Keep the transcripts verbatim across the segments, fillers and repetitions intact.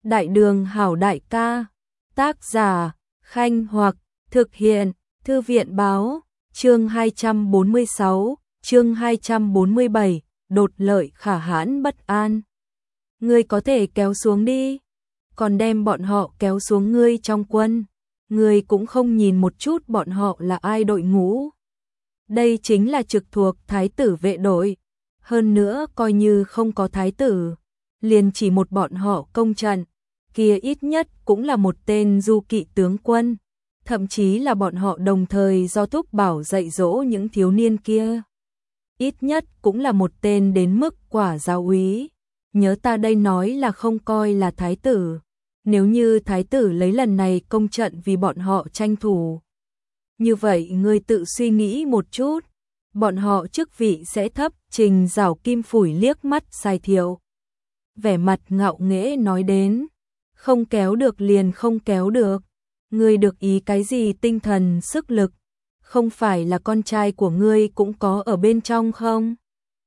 Đại đường hảo đại ca. Tác giả, Khanh Hoặc, thực hiện, Thư viện báo, chương hai trăm bốn mươi sáu, chương hai trăm bốn mươi bảy, đột lợi khả hãn bất an. Ngươi có thể kéo xuống đi, còn đem bọn họ kéo xuống ngươi trong quân. Ngươi cũng không nhìn một chút bọn họ là ai đội ngũ. Đây chính là trực thuộc thái tử vệ đội. Hơn nữa coi như không có thái tử, liền chỉ một bọn họ công trận, kia ít nhất cũng là một tên du kỵ tướng quân, thậm chí là bọn họ đồng thời do thúc bảo dạy dỗ những thiếu niên kia. Ít nhất cũng là một tên đến mức quả giáo úy. Nhớ ta đây nói là không coi là thái tử. Nếu như thái tử lấy lần này công trận vì bọn họ tranh thủ, như vậy ngươi tự suy nghĩ một chút, bọn họ chức vị sẽ thấp. Trình Giảo Kim phủi liếc mắt Sai Thiệu, vẻ mặt ngạo nghễ nói đến, không kéo được liền không kéo được, ngươi được ý cái gì tinh thần sức lực, không phải là con trai của ngươi cũng có ở bên trong không?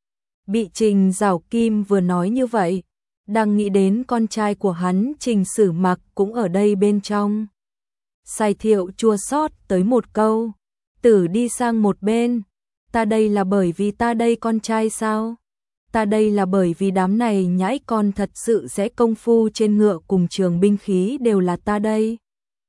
Bị Trình Giảo Kim vừa nói như vậy, đang nghĩ đến con trai của hắn Trình Sử Mặc cũng ở đây bên trong. Sai Thiệu chua xót tới một câu, tử đi sang một bên, ta đây là bởi vì ta đây con trai sao? Ta đây là bởi vì đám này nhãi con thật sự sẽ công phu trên ngựa cùng trường binh khí đều là ta đây.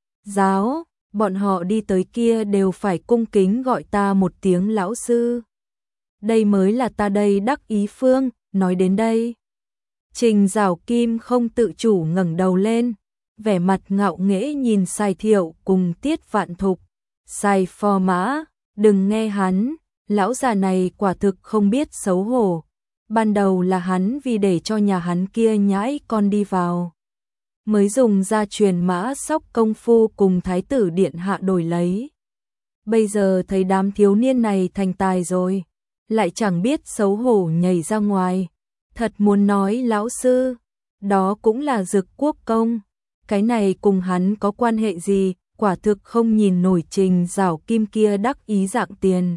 Giáo, bọn họ đi tới kia đều phải cung kính gọi ta một tiếng lão sư. Đây mới là ta đây đắc ý phương. Nói đến đây, Trình Giảo Kim không tự chủ ngẩng đầu lên, vẻ mặt ngạo nghễ nhìn Sai Thiệu cùng Tiết Vạn Thục. Sai phò mã, đừng nghe hắn, lão già này quả thực không biết xấu hổ. Ban đầu là hắn vì để cho nhà hắn kia nhãi con đi vào, mới dùng ra truyền mã sóc công phu cùng thái tử điện hạ đổi lấy. Bây giờ thấy đám thiếu niên này thành tài rồi, lại chẳng biết xấu hổ nhảy ra ngoài. Thật muốn nói lão sư, đó cũng là Dực Quốc công. Cái này cùng hắn có quan hệ gì, quả thực không nhìn nổi. Trình Giảo Kim kia đắc ý dạng tiền.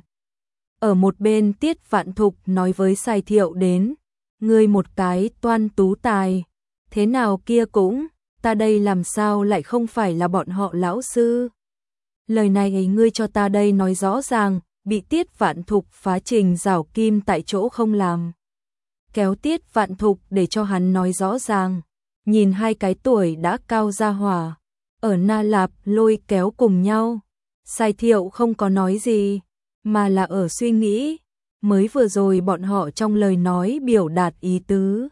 Ở một bên Tiết Vạn Thục nói với Sai Thiệu đến, ngươi một cái toan tú tài, thế nào kia cũng, ta đây làm sao lại không phải là bọn họ lão sư. Lời này ấy ngươi cho ta đây nói rõ ràng. Bị Tiết Vạn Thục phá. Trình Giảo Kim tại chỗ không làm, kéo Tiết Vạn Thục để cho hắn nói rõ ràng. Nhìn hai cái tuổi đã cao ra hỏa, ở Na Lạp lôi kéo cùng nhau, Sai Thiệu không có nói gì, mà là ở suy nghĩ, mới vừa rồi bọn họ trong lời nói biểu đạt ý tứ.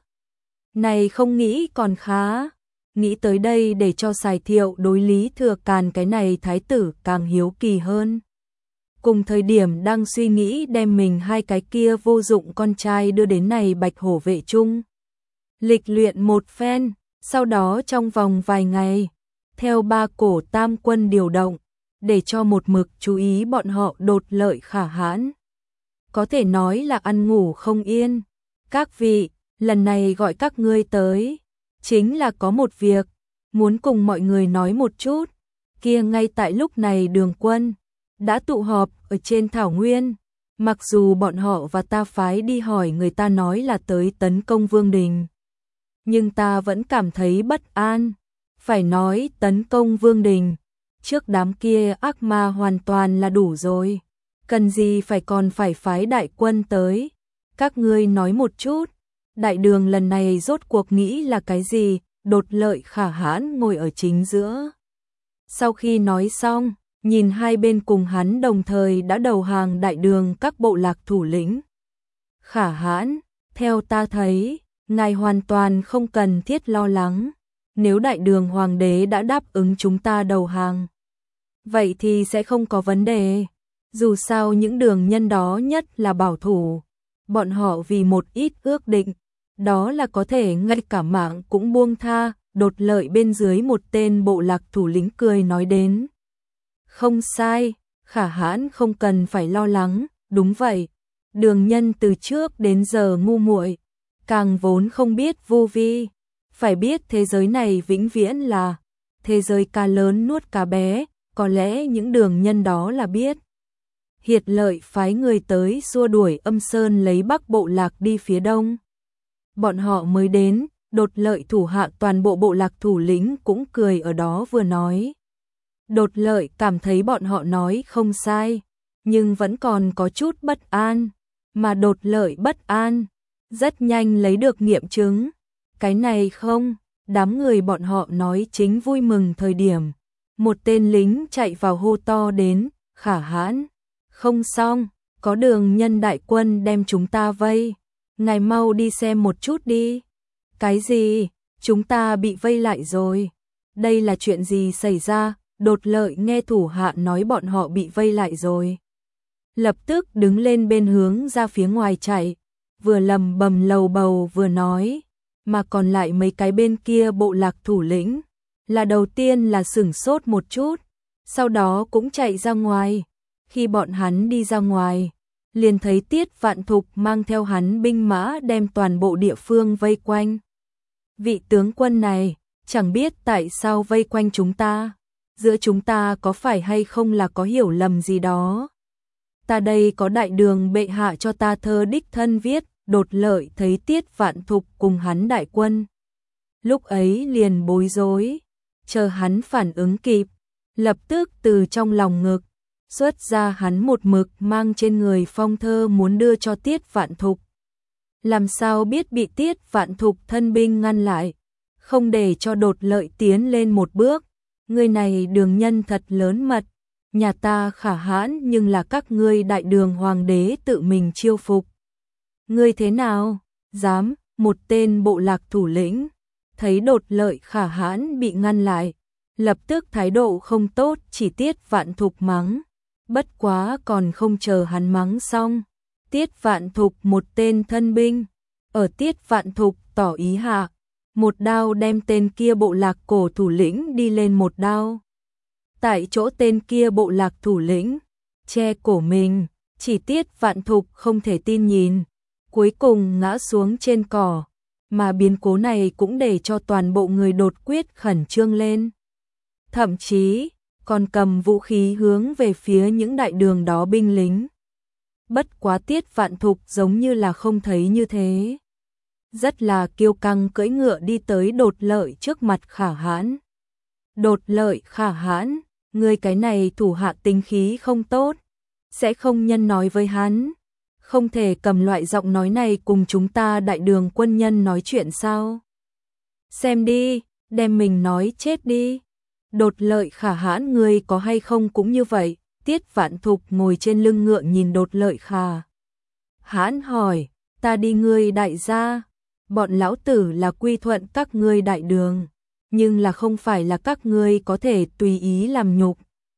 Này không nghĩ còn khá, nghĩ tới đây để cho Sai Thiệu đối Lý Thừa Càn cái này thái tử càng hiếu kỳ hơn. Cùng thời điểm đang suy nghĩ đem mình hai cái kia vô dụng con trai đưa đến này Bạch Hổ vệ trung, lịch luyện một phen, sau đó trong vòng vài ngày, theo ba cổ tam quân điều động, để cho một mực chú ý bọn họ đột lợi khả hãn. Có thể nói là ăn ngủ không yên. Các vị, lần này gọi các ngươi tới, chính là có một việc, muốn cùng mọi người nói một chút. Kia ngay tại lúc này Đường quân đã tụ họp ở trên thảo nguyên, mặc dù bọn họ và ta phái đi hỏi người ta nói là tới tấn công Vương Đình, nhưng ta vẫn cảm thấy bất an. Phải nói tấn công Vương Đình, trước đám kia ác ma hoàn toàn là đủ rồi, cần gì phải còn phải phái đại quân tới. Các ngươi nói một chút, đại đường lần này rốt cuộc nghĩ là cái gì? Đột lợi khả hãn ngồi ở chính giữa. Sau khi nói xong, nhìn hai bên cùng hắn đồng thời đã đầu hàng đại đường các bộ lạc thủ lĩnh. Khả hãn, theo ta thấy, ngài hoàn toàn không cần thiết lo lắng. Nếu đại đường hoàng đế đã đáp ứng chúng ta đầu hàng, vậy thì sẽ không có vấn đề. Dù sao những đường nhân đó nhất là bảo thủ, bọn họ vì một ít ước định, đó là có thể ngay cả mạng cũng buông tha. Đột lợi bên dưới một tên bộ lạc thủ lĩnh cười nói đến, không sai, khả hãn không cần phải lo lắng. Đúng vậy, đường nhân từ trước đến giờ ngu muội, càng vốn không biết vô vi. Phải biết thế giới này vĩnh viễn là thế giới cá lớn nuốt cá bé, có lẽ những đường nhân đó là biết. Hiệt Lợi phái người tới xua đuổi Âm Sơn lấy Bắc bộ lạc đi phía đông. Bọn họ mới đến, Đột Lợi thủ hạ toàn bộ bộ lạc thủ lĩnh cũng cười ở đó vừa nói. Đột Lợi cảm thấy bọn họ nói không sai, nhưng vẫn còn có chút bất an, mà Đột Lợi bất an, rất nhanh lấy được nghiệm chứng. Cái này không, đám người bọn họ nói chính vui mừng thời điểm. Một tên lính chạy vào hô to đến, Khả Hãn, không xong, có Đường Nhân đại quân đem chúng ta vây, ngài mau đi xem một chút đi. Cái gì? Chúng ta bị vây lại rồi. Đây là chuyện gì xảy ra? Đột Lợi nghe thủ hạ nói bọn họ bị vây lại rồi. Lập tức đứng lên bên hướng ra phía ngoài chạy, vừa lầm bầm lầu bầu vừa nói, mà còn lại mấy cái bên kia bộ lạc thủ lĩnh, là đầu tiên là sửng sốt một chút, sau đó cũng chạy ra ngoài. Khi bọn hắn đi ra ngoài, liền thấy Tiết Vạn Thục mang theo hắn binh mã đem toàn bộ địa phương vây quanh. Vị tướng quân này, chẳng biết tại sao vây quanh chúng ta, giữa chúng ta có phải hay không là có hiểu lầm gì đó. Ta đây có đại đường bệ hạ cho ta thơ đích thân viết. Đột Lợi thấy Tiết Vạn Thục cùng hắn đại quân, lúc ấy liền bối rối, chờ hắn phản ứng kịp, lập tức từ trong lòng ngực xuất ra hắn một mực mang trên người phong thơ muốn đưa cho Tiết Vạn Thục. Làm sao biết bị Tiết Vạn Thục thân binh ngăn lại, không để cho Đột Lợi tiến lên một bước. Người này Đường Nhân thật lớn mật, nhà ta Khả Hãn nhưng là các ngươi đại đường hoàng đế tự mình chiêu phục. Ngươi thế nào? Dám? Một tên bộ lạc thủ lĩnh thấy Đột Lợi Khả Hãn bị ngăn lại, lập tức thái độ không tốt, chỉ Tiết Vạn Thục mắng. Bất quá còn không chờ hắn mắng xong, Tiết Vạn Thục một tên thân binh ở Tiết Vạn Thục tỏ ý hạ, một đao đem tên kia bộ lạc cổ thủ lĩnh đi lên một đao. Tại chỗ tên kia bộ lạc thủ lĩnh che cổ mình, chỉ Tiết Vạn Thục không thể tin nhìn, cuối cùng ngã xuống trên cỏ, mà biến cố này cũng để cho toàn bộ người Đột Quyết khẩn trương lên. Thậm chí còn cầm vũ khí hướng về phía những đại đường đó binh lính. Bất quá Tiết Vạn Thục giống như là không thấy như thế, rất là kiêu căng cưỡi ngựa đi tới Đột Lợi trước mặt Khả Hãn. Đột Lợi Khả Hãn, ngươi cái này thủ hạ tính khí không tốt, sẽ không nhân nói với hắn, không thể cầm loại giọng nói này cùng chúng ta đại đường quân nhân nói chuyện sao? Xem đi, đem mình nói chết đi. Đột Lợi Khả Hãn, ngươi có hay không cũng như vậy? Tiết Vạn Thục ngồi trên lưng ngựa nhìn Đột Lợi Khả Hãn hỏi, ta đi ngươi đại gia, bọn lão tử là quy thuận các ngươi đại đường, nhưng là không phải là các ngươi có thể tùy ý làm nhục.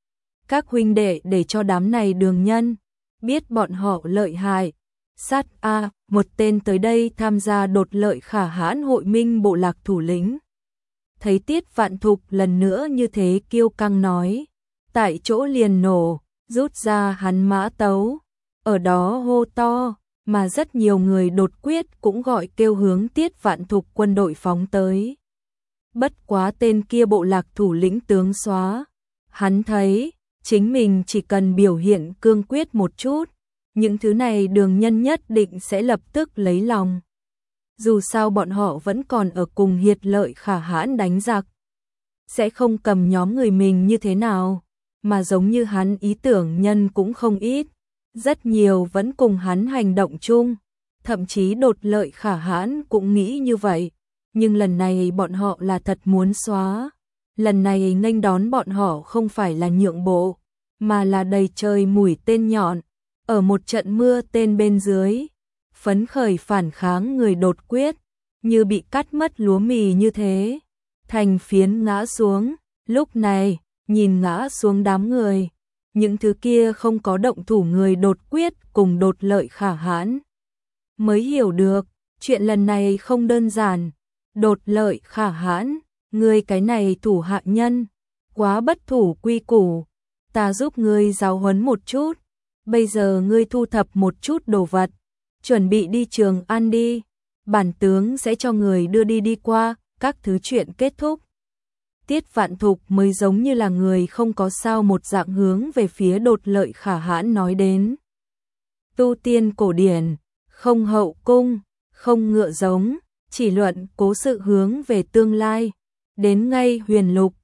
Các huynh đệ để cho đám này đường nhân biết bọn họ lợi hại. Sát a, một tên tới đây tham gia Đột Lợi Khả Hãn hội minh bộ lạc thủ lĩnh. Thấy Tiết Vạn Thục lần nữa như thế kiêu căng nói, tại chỗ liền nổ, rút ra hắn mã tấu, ở đó hô to, mà rất nhiều người Đột Quyết cũng gọi kêu hướng Tiết Vạn Thục quân đội phóng tới. Bất quá tên kia bộ lạc thủ lĩnh tướng xóa, hắn thấy chính mình chỉ cần biểu hiện cương quyết một chút, những thứ này đường nhân nhất định sẽ lập tức lấy lòng. Dù sao bọn họ vẫn còn ở cùng Hiệt Lợi Khả Hãn đánh giặc, sẽ không cầm nhóm người mình như thế nào, mà giống như hắn ý tưởng nhân cũng không ít, rất nhiều vẫn cùng hắn hành động chung, thậm chí Đột Lợi Khả Hãn cũng nghĩ như vậy, nhưng lần này bọn họ là thật muốn xóa, lần này nghênh đón bọn họ không phải là nhượng bộ, mà là đầy trời mũi tên nhọn, ở một trận mưa tên bên dưới, phấn khởi phản kháng người Đột Quyết, như bị cắt mất lúa mì như thế, thành phiến ngã xuống. Lúc này, nhìn ngã xuống đám người, những thứ kia không có động thủ người Đột Quyết cùng Đột Lợi Khả Hãn, mới hiểu được, chuyện lần này không đơn giản. Đột Lợi Khả Hãn, ngươi cái này thủ hạ nhân, quá bất thủ quy củ, ta giúp ngươi giáo huấn một chút, bây giờ ngươi thu thập một chút đồ vật, chuẩn bị đi Trường An đi, bản tướng sẽ cho người đưa đi đi qua, các thứ chuyện kết thúc. Tiết Vạn Thục mới giống như là người không có sao một dạng hướng về phía Đột Lợi Khả Hãn nói đến. Tu tiên cổ điển, không hậu cung, không ngựa giống, chỉ luận cố sự hướng về tương lai. Đến ngay huyền lục,